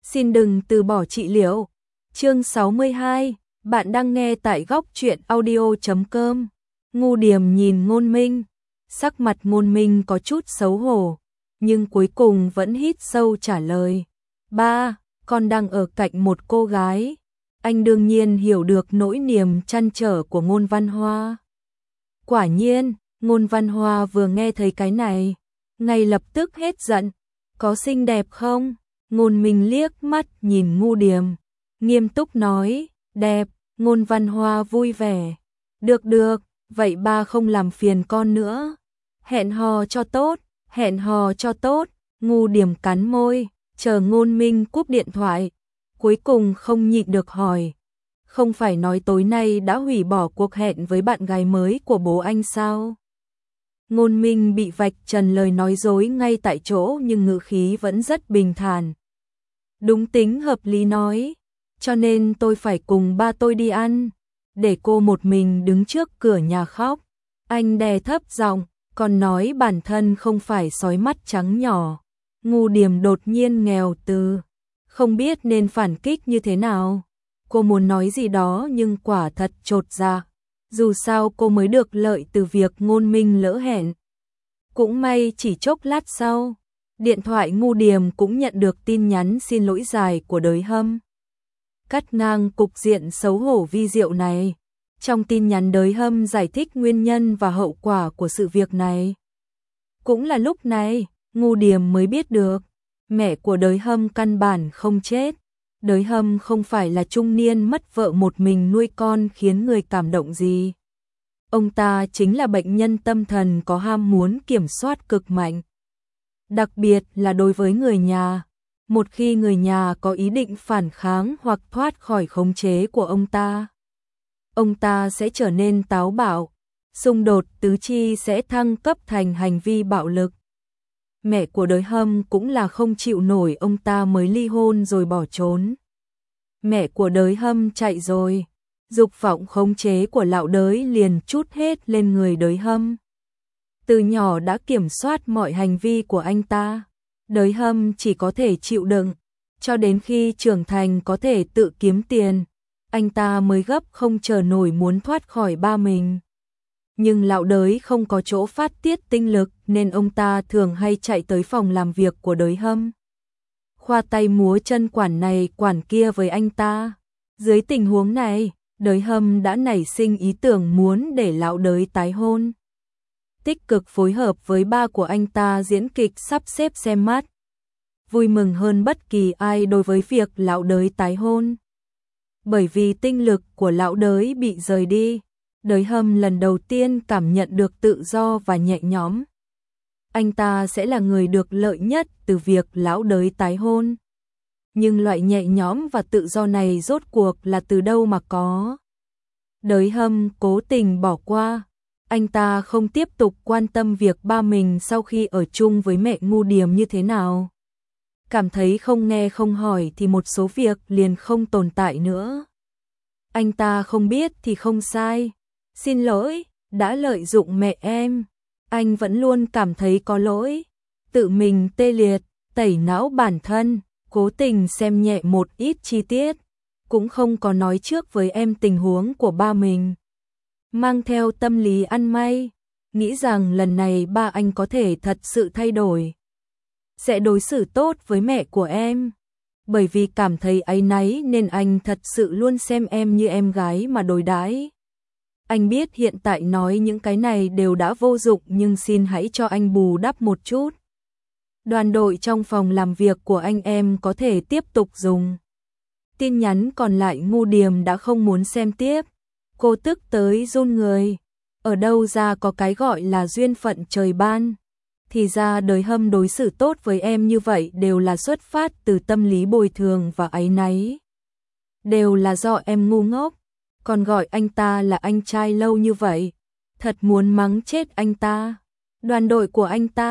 Xin đừng từ bỏ trị liệu. Chương 62, bạn đang nghe tại góc truyện audio.com. Ngu Điềm nhìn Ngôn Minh, sắc mặt Ngôn Minh có chút xấu hổ, nhưng cuối cùng vẫn hít sâu trả lời. Ba, con đang ở cạnh một cô gái. Anh đương nhiên hiểu được nỗi niềm trăn trở của Ngôn Văn Hoa. Quả nhiên, Ngôn Văn Hoa vừa nghe thấy cái này, ngay lập tức hết giận. Có xinh đẹp không? Ngôn Minh liếc mắt nhìn Ngu Điềm, nghiêm túc nói, đẹp. Ngôn Văn Hoa vui vẻ. Được, vậy ba không làm phiền con nữa. Hẹn hò cho tốt, hẹn hò cho tốt. Ngu Điềm cắn môi, chờ Ngôn Minh cúp điện thoại. Cuối cùng không nhịn được hỏi, không phải nói tối nay đã hủy bỏ cuộc hẹn với bạn gái mới của bố anh sao? Ngôn Minh bị vạch trần lời nói dối ngay tại chỗ nhưng ngữ khí vẫn rất bình thản. Đúng tính hợp lý nói, cho nên tôi phải cùng ba tôi đi ăn, để cô một mình đứng trước cửa nhà khóc. Anh đè thấp giọng, còn nói bản thân không phải sói mắt trắng nhỏ. Ngu Điềm đột nhiên nghèo từ, không biết nên phản kích như thế nào. Cô muốn nói gì đó nhưng quả thật chột dạ. Dù sao cô mới được lợi từ việc Ngôn Minh lỡ hẹn. Cũng may chỉ chốc lát sau, điện thoại Ngu Điềm cũng nhận được tin nhắn xin lỗi dài của Đới Hâm. Cắt ngang cục diện xấu hổ vi diệu này. Trong tin nhắn Đới Hâm giải thích nguyên nhân và hậu quả của sự việc này. Cũng là lúc này, Ngu Điềm mới biết được, mẹ của Đới Hâm căn bản không chết. Đới Hâm không phải là trung niên mất vợ một mình nuôi con khiến người cảm động gì. Ông ta chính là bệnh nhân tâm thần có ham muốn kiểm soát cực mạnh. Đặc biệt là đối với người nhà. Một khi người nhà có ý định phản kháng hoặc thoát khỏi khống chế của ông ta sẽ trở nên táo bạo. Xung đột tứ chi sẽ thăng cấp thành hành vi bạo lực. Mẹ của Đới Hâm cũng là không chịu nổi ông ta mới ly hôn rồi bỏ trốn. Mẹ của Đới Hâm chạy rồi, dục vọng khống chế của lão Đới liền trút hết lên người Đới Hâm. Từ nhỏ đã kiểm soát mọi hành vi của anh ta, Đới Hâm chỉ có thể chịu đựng, cho đến khi trưởng thành có thể tự kiếm tiền, anh ta mới gấp không chờ nổi muốn thoát khỏi ba mình. Nhưng lão Đới không có chỗ phát tiết tinh lực nên ông ta thường hay chạy tới phòng làm việc của Đới Hâm. Khoa tay múa chân quản này quản kia với anh ta. Dưới tình huống này, Đới Hâm đã nảy sinh ý tưởng muốn để lão Đới tái hôn. Tích cực phối hợp với ba của anh ta diễn kịch sắp xếp xem mắt. Vui mừng hơn bất kỳ ai đối với việc lão Đới tái hôn. Bởi vì tinh lực của lão Đới bị rời đi, Đới Hâm lần đầu tiên cảm nhận được tự do và nhẹ nhõm. Anh ta sẽ là người được lợi nhất từ việc lão Đới tái hôn. Nhưng loại nhẹ nhõm và tự do này rốt cuộc là từ đâu mà có? Đới Hâm cố tình bỏ qua. Anh ta không tiếp tục quan tâm việc ba mình sau khi ở chung với mẹ Ngu Điềm như thế nào. Cảm thấy không nghe không hỏi thì một số việc liền không tồn tại nữa. Anh ta không biết thì không sai. Xin lỗi, đã lợi dụng mẹ em. Anh vẫn luôn cảm thấy có lỗi. Tự mình tê liệt, tẩy não bản thân, cố tình xem nhẹ một ít chi tiết. Cũng không có nói trước với em tình huống của ba mình. Mang theo tâm lý ăn may, nghĩ rằng lần này ba anh có thể thật sự thay đổi. Sẽ đối xử tốt với mẹ của em. Bởi vì cảm thấy áy náy nên anh thật sự luôn xem em như em gái mà đối đãi. Anh biết hiện tại nói những cái này đều đã vô dụng nhưng xin hãy cho anh bù đắp một chút. Đoàn đội trong phòng làm việc của anh em có thể tiếp tục dùng. Tin nhắn còn lại Ngu Điềm đã không muốn xem tiếp. Cô tức tới run người. Ở đâu ra có cái gọi là duyên phận trời ban. Thì ra Đới Hâm đối xử tốt với em như vậy đều là xuất phát từ tâm lý bồi thường và áy náy. Đều là do em ngu ngốc. Còn gọi anh ta là anh trai lâu như vậy. Thật muốn mắng chết anh ta. Đoàn đội của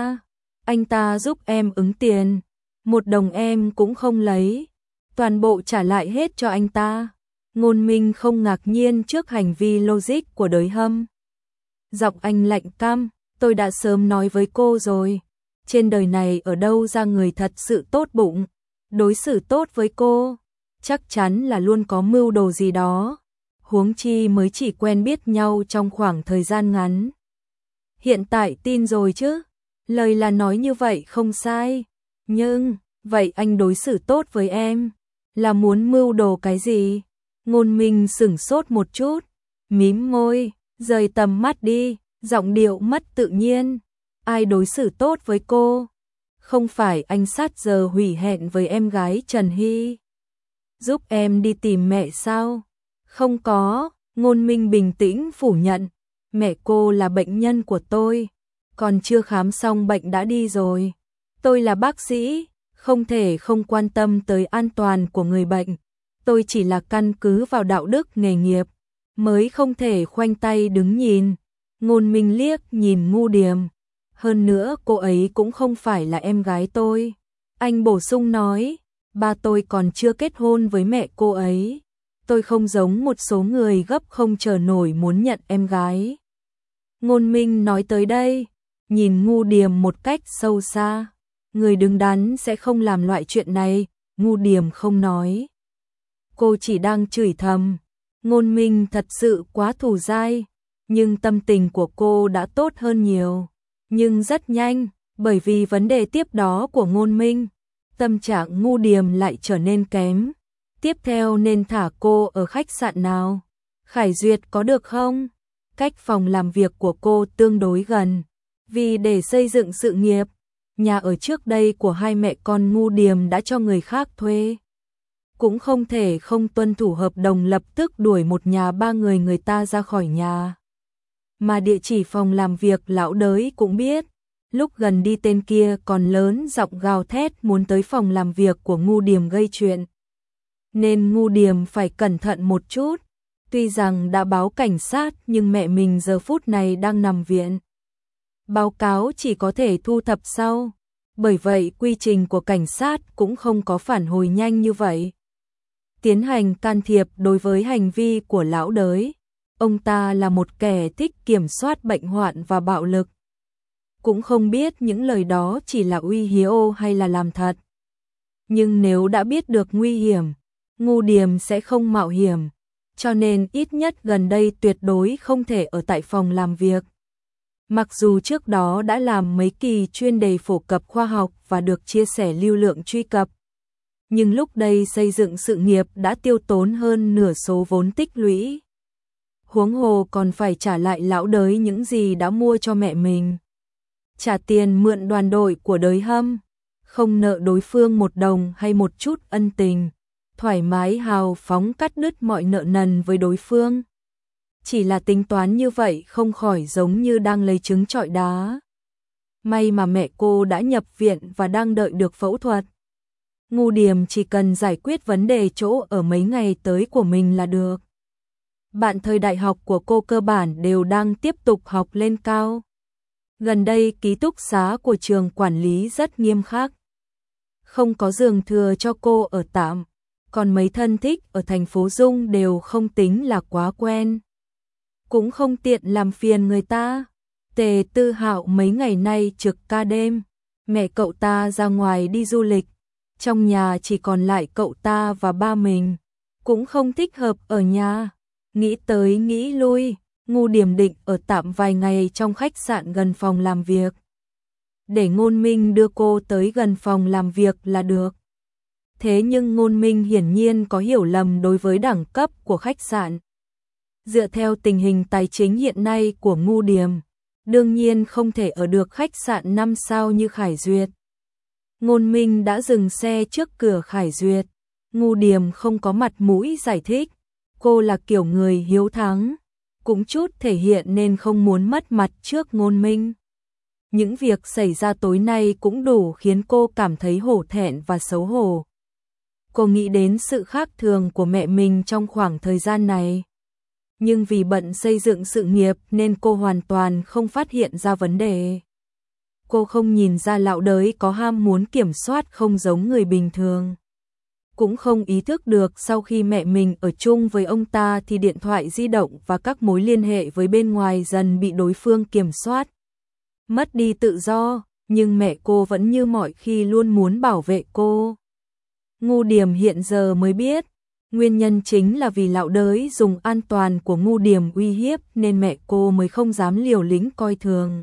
anh ta giúp em ứng tiền. 1 đồng em cũng không lấy. Toàn bộ trả lại hết cho anh ta. Ngôn Minh không ngạc nhiên trước hành vi logic của Đới Hâm. Giọng anh lạnh căm, tôi đã sớm nói với cô rồi. Trên đời này ở đâu ra người thật sự tốt bụng, đối xử tốt với cô, chắc chắn là luôn có mưu đồ gì đó. Huống chi mới chỉ quen biết nhau trong khoảng thời gian ngắn. Hiện tại tin rồi chứ, lời là nói như vậy không sai. Nhưng, vậy anh đối xử tốt với em, là muốn mưu đồ cái gì? Ngôn Minh sửng sốt một chút, mím môi, rời tầm mắt đi, giọng điệu mất tự nhiên. Ai đối xử tốt với cô? Không phải anh sát giờ hủy hẹn với em gái Trần Hy. Giúp em đi tìm mẹ sao? Không có, Ngôn Minh bình tĩnh phủ nhận. Mẹ cô là bệnh nhân của tôi, còn chưa khám xong bệnh đã đi rồi. Tôi là bác sĩ, không thể không quan tâm tới an toàn của người bệnh. Tôi chỉ là căn cứ vào đạo đức nghề nghiệp, mới không thể khoanh tay đứng nhìn. Ngôn Minh liếc nhìn Ngu Điềm. Hơn nữa cô ấy cũng không phải là em gái tôi. Anh bổ sung nói, ba tôi còn chưa kết hôn với mẹ cô ấy. Tôi không giống một số người gấp không chờ nổi muốn nhận em gái. Ngôn Minh nói tới đây, nhìn Ngu Điềm một cách sâu xa. Người đứng đắn sẽ không làm loại chuyện này, Ngu Điềm không nói. Cô chỉ đang chửi thầm. Ngôn Minh thật sự quá thù dai, nhưng tâm tình của cô đã tốt hơn nhiều. Nhưng rất nhanh, bởi vì vấn đề tiếp đó của Ngôn Minh, tâm trạng Ngu Điềm lại trở nên kém. Tiếp theo nên thả cô ở khách sạn nào? Khải Duyệt có được không? Cách phòng làm việc của cô tương đối gần. Vì để xây dựng sự nghiệp, nhà ở trước đây của hai mẹ con Ngu Điềm đã cho người khác thuê. Cũng không thể không tuân thủ hợp đồng lập tức đuổi một nhà ba người ta ra khỏi nhà. Mà địa chỉ phòng làm việc lão đới cũng biết. Lúc gần đi tên kia còn lớn giọng gào thét muốn tới phòng làm việc của Ngu Điềm gây chuyện. Nên Ngu Điềm phải cẩn thận một chút. Tuy rằng đã báo cảnh sát nhưng mẹ mình giờ phút này đang nằm viện. Báo cáo chỉ có thể thu thập sau. Bởi vậy quy trình của cảnh sát cũng không có phản hồi nhanh như vậy. Tiến hành can thiệp đối với hành vi của lão đới. Ông ta là một kẻ thích kiểm soát bệnh hoạn và bạo lực. Cũng không biết những lời đó chỉ là uy hiếp hay là làm thật. Nhưng nếu đã biết được nguy hiểm, Ngu Điềm sẽ không mạo hiểm. Cho nên ít nhất gần đây tuyệt đối không thể ở tại phòng làm việc. Mặc dù trước đó đã làm mấy kỳ chuyên đề phổ cập khoa học và được chia sẻ lưu lượng truy cập. Nhưng lúc đây xây dựng sự nghiệp đã tiêu tốn hơn nửa số vốn tích lũy. Huống hồ còn phải trả lại lão đới những gì đã mua cho mẹ mình. Trả tiền mượn đoàn đội của đới Hâm, không nợ đối phương một đồng hay một chút ân tình, thoải mái hào phóng cắt đứt mọi nợ nần với đối phương. Chỉ là tính toán như vậy không khỏi giống như đang lấy trứng trọi đá. May mà mẹ cô đã nhập viện và đang đợi được phẫu thuật. Ngu Điềm chỉ cần giải quyết vấn đề chỗ ở mấy ngày tới của mình là được. Bạn thời đại học của cô cơ bản đều đang tiếp tục học lên cao. Gần đây ký túc xá của trường quản lý rất nghiêm khắc. Không có giường thừa cho cô ở tạm, còn mấy thân thích ở thành phố Dung đều không tính là quá quen. Cũng không tiện làm phiền người ta. Tề Tư Hạo mấy ngày nay trực ca đêm, mẹ cậu ta ra ngoài đi du lịch, trong nhà chỉ còn lại cậu ta và ba mình, cũng không thích hợp ở nhà. Nghĩ tới nghĩ lui, Ngu Điềm định ở tạm vài ngày trong khách sạn gần phòng làm việc. Để Ngôn Minh đưa cô tới gần phòng làm việc là được. Thế nhưng Ngôn Minh hiển nhiên có hiểu lầm đối với đẳng cấp của khách sạn. Dựa theo tình hình tài chính hiện nay của Ngu Điềm, đương nhiên không thể ở được khách sạn 5 sao như Khải Duyệt. Ngôn Minh đã dừng xe trước cửa Khải Duyệt. Ngu Điềm không có mặt mũi giải thích. Cô là kiểu người hiếu thắng, cũng chút thể hiện nên không muốn mất mặt trước Ngôn Minh. Những việc xảy ra tối nay cũng đủ khiến cô cảm thấy hổ thẹn và xấu hổ. Cô nghĩ đến sự khác thường của mẹ mình trong khoảng thời gian này. Nhưng vì bận xây dựng sự nghiệp nên cô hoàn toàn không phát hiện ra vấn đề. Cô không nhìn ra lão đới có ham muốn kiểm soát không giống người bình thường. Cũng không ý thức được sau khi mẹ mình ở chung với ông ta thì điện thoại di động và các mối liên hệ với bên ngoài dần bị đối phương kiểm soát. Mất đi tự do, nhưng mẹ cô vẫn như mọi khi luôn muốn bảo vệ cô. Ngu Điềm hiện giờ mới biết, nguyên nhân chính là vì lão đới dùng an toàn của Ngu Điềm uy hiếp nên mẹ cô mới không dám liều lĩnh coi thường.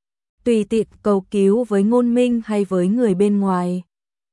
Tùy tiện cầu cứu với Ngôn Minh hay với người bên ngoài.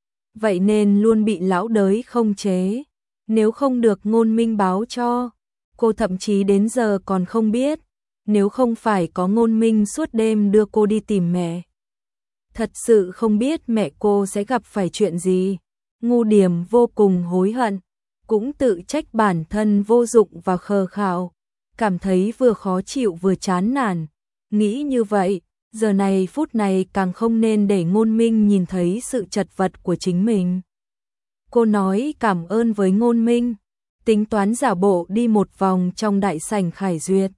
Vậy nên luôn bị lão đới khống chế. Nếu không được Ngôn Minh báo cho, cô thậm chí đến giờ còn không biết. Nếu không phải có Ngôn Minh suốt đêm đưa cô đi tìm mẹ, thật sự không biết mẹ cô sẽ gặp phải chuyện gì. Ngu Điềm vô cùng hối hận, cũng tự trách bản thân vô dụng và khờ khạo, cảm thấy vừa khó chịu vừa chán nản. Nghĩ như vậy, giờ này phút này càng không nên để Ngôn Minh nhìn thấy sự chật vật của chính mình. Cô nói cảm ơn với Ngôn Minh, tính toán giả bộ đi một vòng trong đại sảnh Khải Duyệt.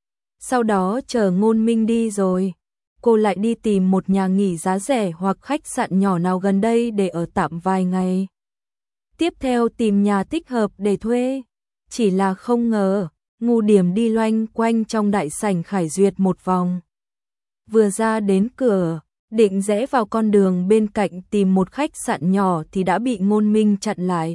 Sau đó chờ Ngôn Minh đi rồi, cô lại đi tìm một nhà nghỉ giá rẻ hoặc khách sạn nhỏ nào gần đây để ở tạm vài ngày. Tiếp theo tìm nhà thích hợp để thuê. Chỉ là không ngờ, Ngu Điềm đi loanh quanh trong đại sảnh Khải Duyệt một vòng. Vừa ra đến cửa, định rẽ vào con đường bên cạnh tìm một khách sạn nhỏ thì đã bị Ngôn Minh chặn lại.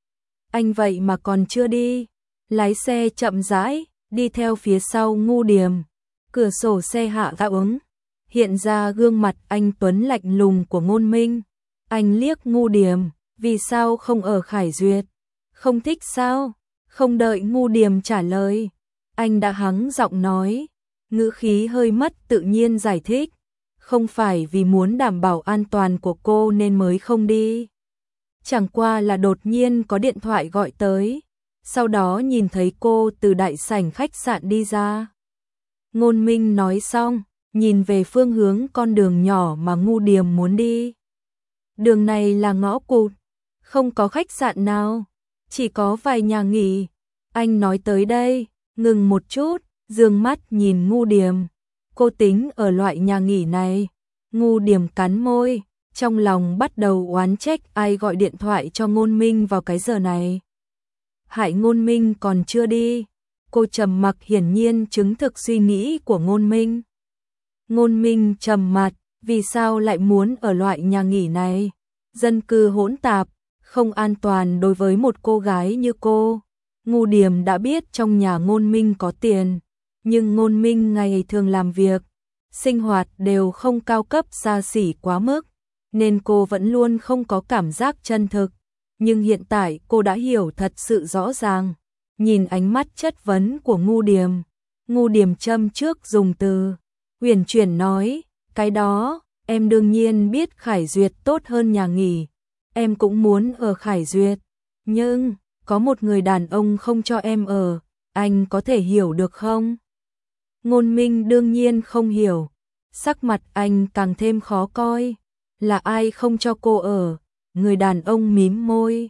Anh vậy mà còn chưa đi. Lái xe chậm rãi, đi theo phía sau Ngu Điềm. Cửa sổ xe hạ xuống, hiện ra gương mặt anh tuấn lạnh lùng của Ngôn Minh. Anh liếc Ngu Điềm, vì sao không ở Khải Duyệt? Không thích sao? Không đợi Ngu Điềm trả lời, anh đã hắng giọng nói, ngữ khí hơi mất tự nhiên giải thích, không phải vì muốn đảm bảo an toàn của cô nên mới không đi. Chẳng qua là đột nhiên có điện thoại gọi tới, sau đó nhìn thấy cô từ đại sảnh khách sạn đi ra. Ngôn Minh nói xong, nhìn về phương hướng con đường nhỏ mà Ngu Điềm muốn đi. Đường này là ngõ cụt, không có khách sạn nào, chỉ có vài nhà nghỉ. Anh nói tới đây, ngừng một chút, dương mắt nhìn Ngu Điềm. Cô tính ở loại nhà nghỉ này. Ngu Điềm cắn môi, trong lòng bắt đầu oán trách ai gọi điện thoại cho Ngôn Minh vào cái giờ này. Hại Ngôn Minh còn chưa đi. Cô trầm mặc hiển nhiên chứng thực suy nghĩ của Ngôn Minh. Ngôn Minh trầm mặt, vì sao lại muốn ở loại nhà nghỉ này? Dân cư hỗn tạp, không an toàn đối với một cô gái như cô. Ngu Điềm đã biết trong nhà Ngôn Minh có tiền, nhưng Ngôn Minh ngày thường làm việc, sinh hoạt đều không cao cấp xa xỉ quá mức, nên cô vẫn luôn không có cảm giác chân thực. Nhưng hiện tại cô đã hiểu thật sự rõ ràng. Nhìn ánh mắt chất vấn của Ngu Điềm châm trước dùng từ huyền chuyển nói, cái đó, em đương nhiên biết Khải Duyệt tốt hơn nhà nghỉ. Em cũng muốn ở Khải Duyệt, nhưng có một người đàn ông không cho em ở, anh có thể hiểu được không? Ngôn Minh đương nhiên không hiểu, sắc mặt anh càng thêm khó coi. Là ai không cho cô ở? Người đàn ông mím môi,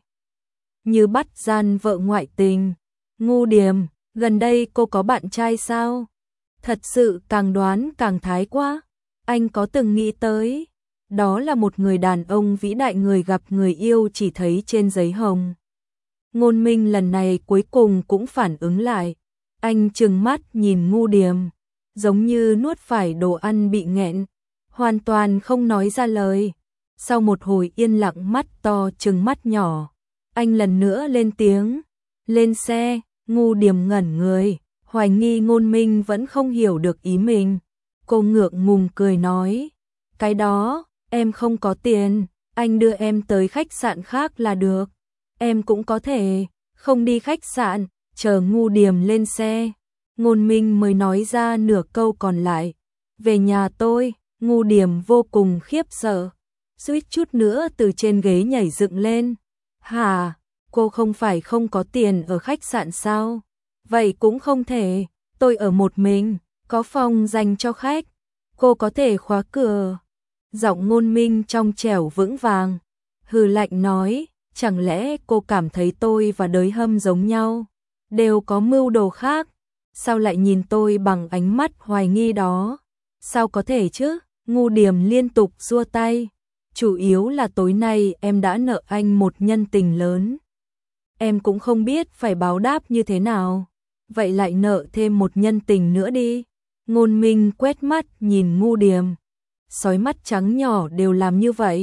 như bắt gian vợ ngoại tình. Ngu Điềm, gần đây cô có bạn trai sao? Thật sự càng đoán càng thái quá. Anh có từng nghĩ tới, đó là một người đàn ông vĩ đại, người gặp người yêu chỉ thấy trên giấy hồng. Ngôn Minh lần này cuối cùng cũng phản ứng lại. Anh trừng mắt nhìn Ngu Điềm, giống như nuốt phải đồ ăn bị nghẹn, hoàn toàn không nói ra lời. Sau một hồi yên lặng mắt to trừng mắt nhỏ, anh lần nữa lên tiếng, lên xe. Ngu Điềm ngẩn người, hoài nghi Ngôn Minh vẫn không hiểu được ý mình. Cô ngượng ngùng cười nói, cái đó, em không có tiền, anh đưa em tới khách sạn khác là được. Em cũng có thể không đi khách sạn, chờ Ngu Điềm lên xe. Ngôn Minh mới nói ra nửa câu còn lại, về nhà tôi. Ngu Điềm vô cùng khiếp sợ, suýt chút nữa từ trên ghế nhảy dựng lên. Hả, cô không phải không có tiền ở khách sạn sao? Vậy cũng không thể, tôi ở một mình, có phòng dành cho khách, cô có thể khóa cửa. Giọng Ngôn Minh trong trẻo vững vàng, hừ lạnh nói, chẳng lẽ cô cảm thấy tôi và Đới Hâm giống nhau, đều có mưu đồ khác? Sao lại nhìn tôi bằng ánh mắt hoài nghi đó? Sao có thể chứ? Ngu Điềm liên tục giơ tay, chủ yếu là tối nay em đã nợ anh một nhân tình lớn. Em cũng không biết phải báo đáp như thế nào, vậy lại nợ thêm một nhân tình nữa đi. Ngôn Minh quét mắt nhìn Ngu Điềm, sói mắt trắng nhỏ đều làm như vậy.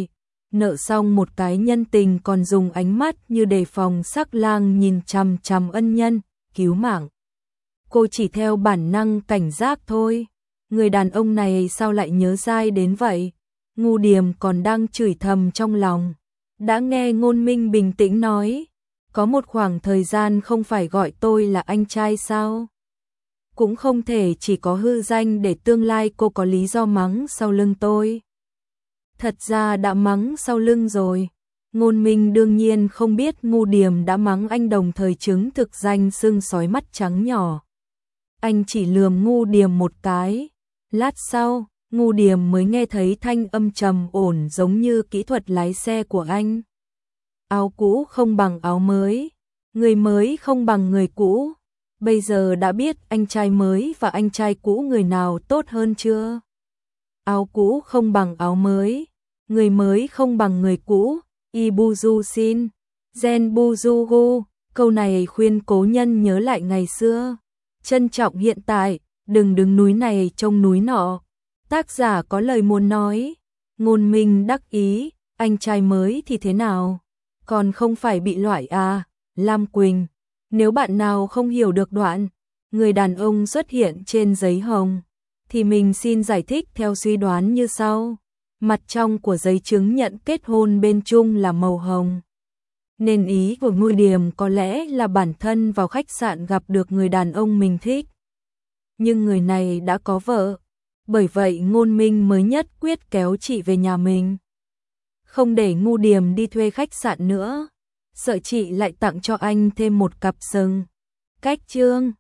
nợ xong một cái nhân tình còn dùng ánh mắt như đề phòng sắc lang nhìn chằm chằm ân nhân, cứu mạng. Cô chỉ theo bản năng cảnh giác thôi. Người đàn ông này sao lại nhớ dai đến vậy? Ngu Điềm còn đang chửi thầm trong lòng. Đã nghe Ngôn Minh bình tĩnh nói, có một khoảng thời gian không phải gọi tôi là anh trai sao? Cũng không thể chỉ có hư danh để tương lai cô có lý do mắng sau lưng tôi. Thật ra đã mắng sau lưng rồi. Ngôn Minh đương nhiên không biết Ngu Điềm đã mắng anh, đồng thời chứng thực danh xưng sói mắt trắng nhỏ. Anh chỉ lườm Ngu Điềm một cái. Lát sau, Ngu Điềm mới nghe thấy thanh âm trầm ổn giống như kỹ thuật lái xe của anh. Áo cũ không bằng áo mới, người mới không bằng người cũ. Bây giờ đã biết anh trai mới và anh trai cũ người nào tốt hơn chưa? Áo cũ không bằng áo mới, người mới không bằng người cũ. Ibuzu Shin, Gen Buzugu, câu này khuyên cố nhân nhớ lại ngày xưa. Trân trọng hiện tại, đừng đứng núi này trông núi nọ. Tác giả có lời muốn nói. Ngôn Minh đắc ý, anh trai mới thì thế nào? Còn không phải bị loại à? Lam Quỳnh, nếu bạn nào không hiểu được đoạn người đàn ông xuất hiện trên giấy hồng, thì mình xin giải thích theo suy đoán như sau. Mặt trong của giấy chứng nhận kết hôn bên Trung là màu hồng. Nên ý của Ngu Điềm có lẽ là bản thân vào khách sạn gặp được người đàn ông mình thích. Nhưng người này đã có vợ, bởi vậy Ngôn Minh mới nhất quyết kéo chị về nhà mình. Không để Ngu Điềm đi thuê khách sạn nữa, sợ chị lại tặng cho anh thêm một cặp sừng. Cách chương